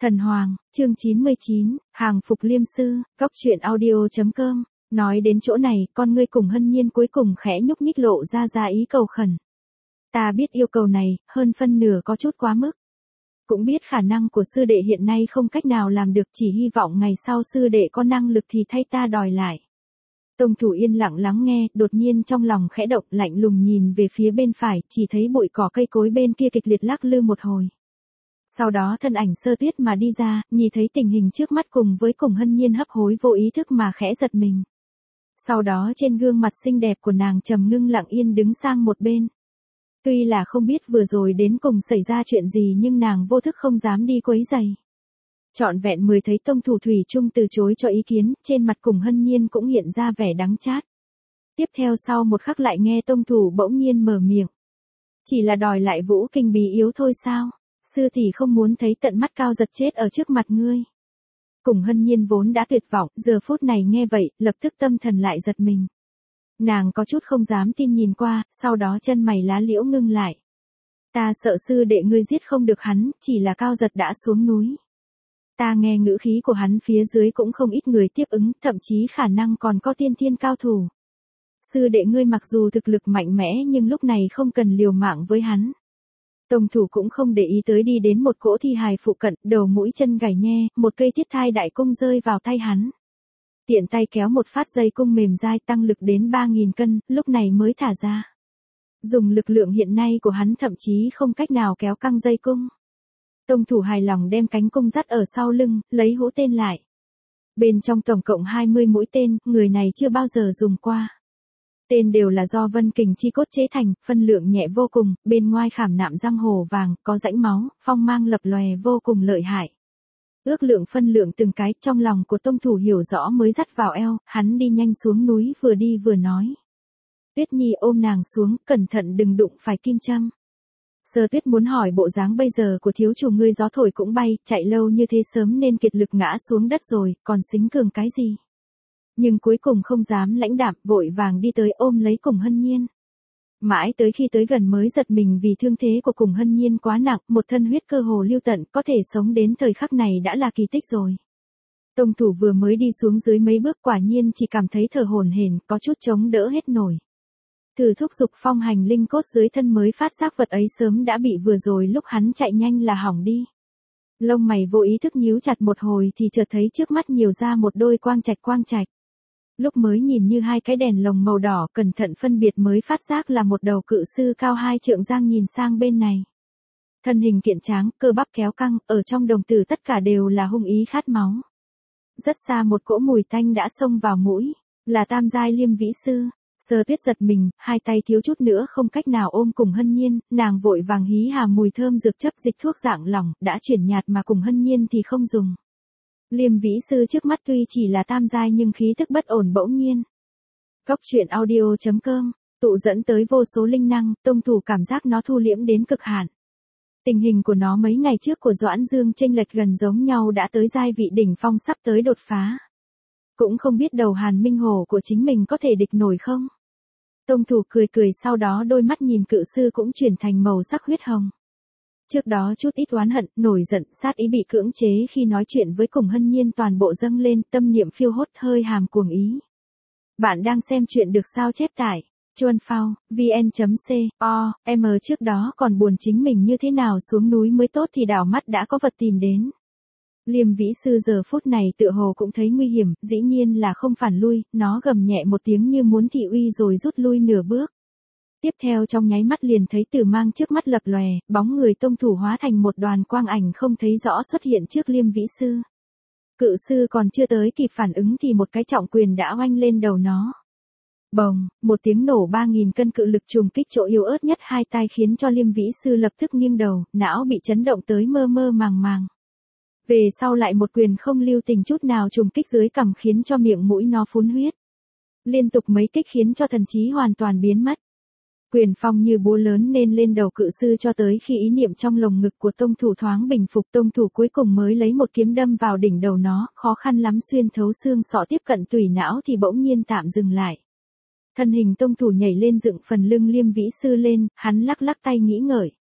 Thần Hoàng, chương 99, hàng phục Liêm Sư, góc truyện audio.com. Nói đến chỗ này, con ngươi cùng Hân Nhiên cuối cùng khẽ nhúc nhích lộ ra ý cầu khẩn. Ta biết yêu cầu này, hơn phân nửa có chút quá mức. Cũng biết khả năng của sư đệ hiện nay không cách nào làm được, chỉ hy vọng ngày sau sư đệ có năng lực thì thay ta đòi lại. Tông thủ yên lặng lắng nghe, đột nhiên trong lòng khẽ động, lạnh lùng nhìn về phía bên phải, chỉ thấy bụi cỏ cây cối bên kia kịch liệt lắc lư một hồi. Sau đó thân ảnh Sơ Tuyết mà đi ra, nhìn thấy tình hình trước mắt cùng Hân Nhiên hấp hối vô ý thức mà khẽ giật mình. Sau đó trên gương mặt xinh đẹp của nàng trầm ngưng lặng yên đứng sang một bên. Tuy là không biết vừa rồi đến cùng xảy ra chuyện gì nhưng nàng vô thức không dám đi quấy rầy. Trọn vẹn 10 thấy tông thủ thủy chung từ chối cho ý kiến, trên mặt cùng Hân Nhiên cũng hiện ra vẻ đắng chát. Tiếp theo sau một khắc lại nghe tông thủ bỗng nhiên mở miệng. Chỉ là đòi lại vũ kinh bí yếu thôi sao? Sư tỷ không muốn thấy tận mắt Cao Giật chết ở trước mặt ngươi. Cùng Hân Nhiên vốn đã tuyệt vọng, giờ phút này nghe vậy, lập tức tâm thần lại giật mình. Nàng có chút không dám tin nhìn qua, sau đó chân mày lá liễu ngưng lại. Ta sợ sư đệ ngươi giết không được hắn, chỉ là Cao Giật đã xuống núi. Ta nghe ngữ khí của hắn phía dưới cũng không ít người tiếp ứng, thậm chí khả năng còn có tiên thiên cao thủ. Sư đệ ngươi mặc dù thực lực mạnh mẽ nhưng lúc này không cần liều mạng với hắn. Tông thủ cũng không để ý tới đi đến một cỗ thi hài phụ cận, đầu mũi chân gảy nhe, một cây thiết thai đại cung rơi vào tay hắn. Tiện tay kéo một phát dây cung mềm dai tăng lực đến 3.000 cân, lúc này mới thả ra. Dùng lực lượng hiện nay của hắn thậm chí không cách nào kéo căng dây cung. Tông thủ hài lòng đem cánh cung dắt ở sau lưng, lấy hũ tên lại. Bên trong tổng cộng 20 mũi tên, người này chưa bao giờ dùng qua. Tên đều là do vân kình chi cốt chế thành, phân lượng nhẹ vô cùng, bên ngoài khảm nạm răng hổ vàng, có rãnh máu, phong mang lập lòe vô cùng lợi hại. Ước lượng phân lượng từng cái, trong lòng của tông thủ hiểu rõ mới dắt vào eo, hắn đi nhanh xuống núi vừa đi vừa nói. Tuyết Nhi ôm nàng xuống, cẩn thận đừng đụng phải kim châm. Sơ Tuyết muốn hỏi bộ dáng bây giờ của thiếu chủ ngươi gió thổi cũng bay, chạy lâu như thế sớm nên kiệt lực ngã xuống đất rồi, còn xính cường cái gì? Nhưng cuối cùng không dám lãnh đạm, vội vàng đi tới ôm lấy cùng Hân Nhiên. Mãi tới khi tới gần mới giật mình vì thương thế của cùng Hân Nhiên quá nặng, một thân huyết cơ hồ lưu tận, có thể sống đến thời khắc này đã là kỳ tích rồi. Tông thủ vừa mới đi xuống dưới mấy bước quả nhiên chỉ cảm thấy thở hổn hển, có chút chống đỡ hết nổi. Thử thúc giục phong hành linh cốt dưới thân mới phát giác vật ấy sớm đã bị vừa rồi lúc hắn chạy nhanh là hỏng đi. Lông mày vô ý thức nhíu chặt một hồi thì chợt thấy trước mắt nhiều ra một đôi quang trạch. Lúc mới nhìn như hai cái đèn lồng màu đỏ, cẩn thận phân biệt mới phát giác là một đầu cự sư cao 2 trượng giang nhìn sang bên này. Thân hình kiện tráng, cơ bắp kéo căng, ở trong đồng tử tất cả đều là hung ý khát máu. Rất xa một cỗ mùi tanh đã xông vào mũi, là tam giai Liêm Vĩ Sư. Sơ Tuyết giật mình, hai tay thiếu chút nữa không cách nào ôm cùng Hân Nhiên, nàng vội vàng hí hà mùi thơm dược chấp dịch thuốc dạng lỏng, đã chuyển nhạt mà cùng Hân Nhiên thì không dùng. Liêm Vĩ Sư trước mắt tuy chỉ là tam giai nhưng khí tức bất ổn bỗng nhiên. Góc truyện audio.com, tụ dẫn tới vô số linh năng, tông thủ cảm giác nó thu liễm đến cực hạn. Tình hình của nó mấy ngày trước của Doãn Dương chênh lệch gần giống nhau đã tới giai vị đỉnh phong sắp tới đột phá. Cũng không biết đầu Hàn Minh Hổ của chính mình có thể địch nổi không? Tông thủ cười sau đó đôi mắt nhìn cự sư cũng chuyển thành màu sắc huyết hồng. Trước đó chút ít oán hận, nổi giận, sát ý bị cưỡng chế khi nói chuyện với cùng Hân Nhiên toàn bộ dâng lên, tâm niệm phiêu hốt hơi hàm cuồng ý. Bạn đang xem chuyện được sao chép tải, Chuan Phao, vn.com, trước đó còn buồn chính mình như thế nào xuống núi mới tốt thì đảo mắt đã có vật tìm đến. Liêm Vĩ Sư giờ phút này tựa hồ cũng thấy nguy hiểm, dĩ nhiên là không phản lui, nó gầm nhẹ một tiếng như muốn thị uy rồi rút lui nửa bước. Tiếp theo trong nháy mắt liền thấy tử mang trước mắt lập lòe, bóng người tông thủ hóa thành một đoàn quang ảnh không thấy rõ xuất hiện trước Liêm Vĩ Sư. Cự sư còn chưa tới kịp phản ứng thì một cái trọng quyền đã oanh lên đầu nó. Bồng, một tiếng nổ 3.000 cân cự lực trùng kích chỗ yếu ớt nhất hai tai khiến cho Liêm Vĩ Sư lập tức nghiêng đầu, não bị chấn động tới mơ màng. Về sau lại một quyền không lưu tình chút nào trùng kích dưới cằm khiến cho miệng mũi nó phun huyết. Liên tục mấy kích khiến cho thần trí hoàn toàn biến mất. Quyền phong như búa lớn nên lên đầu cự sư cho tới khi ý niệm trong lồng ngực của tông thủ thoáng bình phục, tông thủ cuối cùng mới lấy một kiếm đâm vào đỉnh đầu nó, khó khăn lắm xuyên thấu xương sọ tiếp cận tủy não thì bỗng nhiên tạm dừng lại. Thân hình tông thủ nhảy lên dựng phần lưng Liêm Vĩ Sư lên, hắn lắc tay nghĩ ngợi.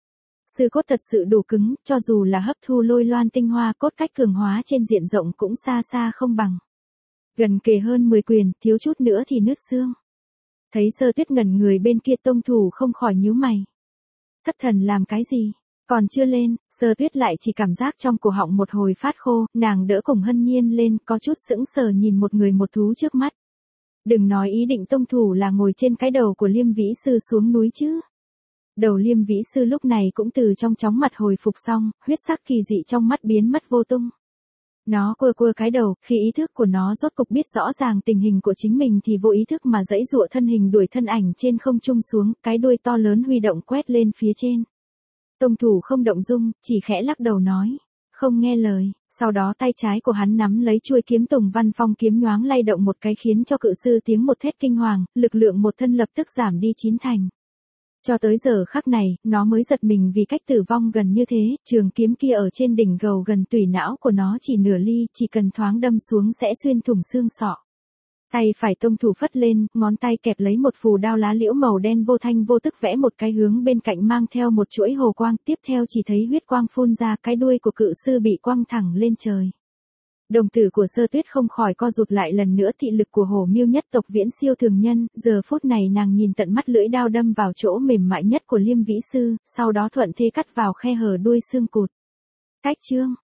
Xương cốt thật sự đủ cứng, cho dù là hấp thu lôi loan tinh hoa cốt cách cường hóa trên diện rộng cũng xa xa không bằng. Gần kề hơn 10 quyền, thiếu chút nữa thì nứt xương. Thấy Sơ Tuyết ngẩn người bên kia, tông thủ không khỏi nhíu mày. Thất thần làm cái gì? Còn chưa lên, Sơ Tuyết lại chỉ cảm giác trong cổ họng một hồi phát khô, nàng đỡ cùng Hân Nhiên lên, có chút sững sờ nhìn một người một thú trước mắt. Đừng nói ý định tông thủ là ngồi trên cái đầu của Liêm Vĩ Sư xuống núi chứ. Đầu Liêm Vĩ Sư lúc này cũng từ trong chóng mặt hồi phục xong, huyết sắc kỳ dị trong mắt biến mất vô tung. Nó cua cua cái đầu, khi ý thức của nó rốt cục biết rõ ràng tình hình của chính mình thì vô ý thức mà giãy giụa thân hình đuổi thân ảnh trên không trung xuống, cái đuôi to lớn huy động quét lên phía trên. Tông thủ không động dung, chỉ khẽ lắc đầu nói, không nghe lời, sau đó tay trái của hắn nắm lấy chuôi kiếm Tùng Văn Phong kiếm nhoáng lay động một cái khiến cho cự sư tiếng một thét kinh hoàng, lực lượng một thân lập tức giảm đi 9 thành. Cho tới giờ khắc này, nó mới giật mình vì cách tử vong gần như thế, trường kiếm kia ở trên đỉnh gầu gần tủy não của nó chỉ nửa ly, chỉ cần thoáng đâm xuống sẽ xuyên thủng xương sọ. Tay phải tông thủ phất lên, ngón tay kẹp lấy một phù đao lá liễu màu đen vô thanh vô tức vẽ một cái hướng bên cạnh mang theo một chuỗi hồ quang, tiếp theo chỉ thấy huyết quang phun ra, cái đuôi của cự sư bị quăng thẳng lên trời. Đồng tử của Sơ Tuyết không khỏi co rụt lại lần nữa, thị lực của Hổ Miêu nhất tộc viễn siêu thường nhân, giờ phút này nàng nhìn tận mắt lưỡi đao đâm vào chỗ mềm mại nhất của Liêm Vĩ Sư, sau đó thuận thế cắt vào khe hở đuôi xương cụt. Cách chương